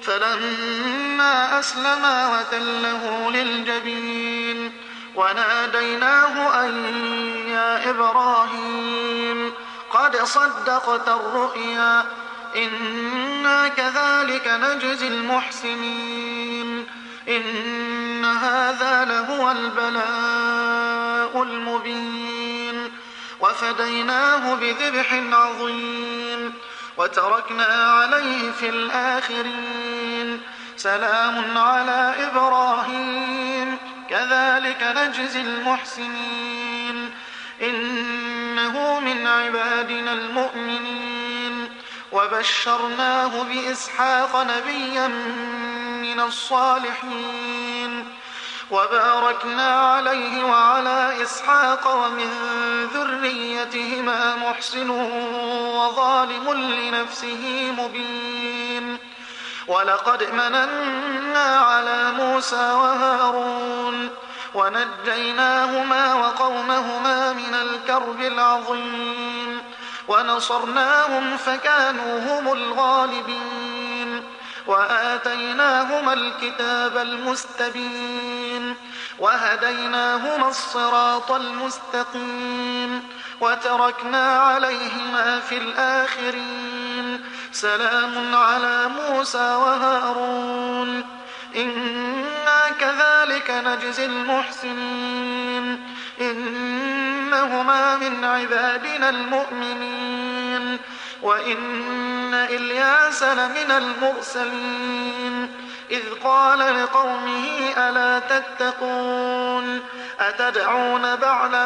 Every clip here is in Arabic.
فلما أسلما وتله للجبين وناديناه أن يا إبراهيم قد صدقت الرؤيا إنا كذلك نجزي المحسنين إن هذا لهو البلاء المبين وفديناه بذبح عظيم وتركنا عليه في الآخرين سلام على إبراهيم كذلك نجزي المحسنين إنه من عبادنا المؤمنين وبشرناه بإسحاق نبيا من الصالحين وباركنا عليه وعلى إسحاق ومن ذريتهما محسن وظالم لنفسه مبين ولقد مننا على موسى وهارون ونجيناهما وقومهما من الكرب العظيم ونصرناهم فكانوا هم الغالبين وآتيناهما الكتاب المستبين وهديناهما الصراط المستقيم وتركنا عليهما في الآخرين سلام على موسى وهارون إنا كذلك نجزي المحسنين إنهما من عبادنا المؤمنين وإن إلياس لمن المرسلين إذ قال لقومه ألا تتقون أتدعون بعلا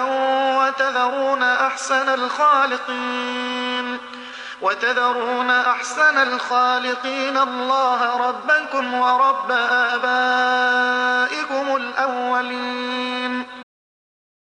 وتذرون أحسن الخالقين الله ربكم ورب آبائكم الأولين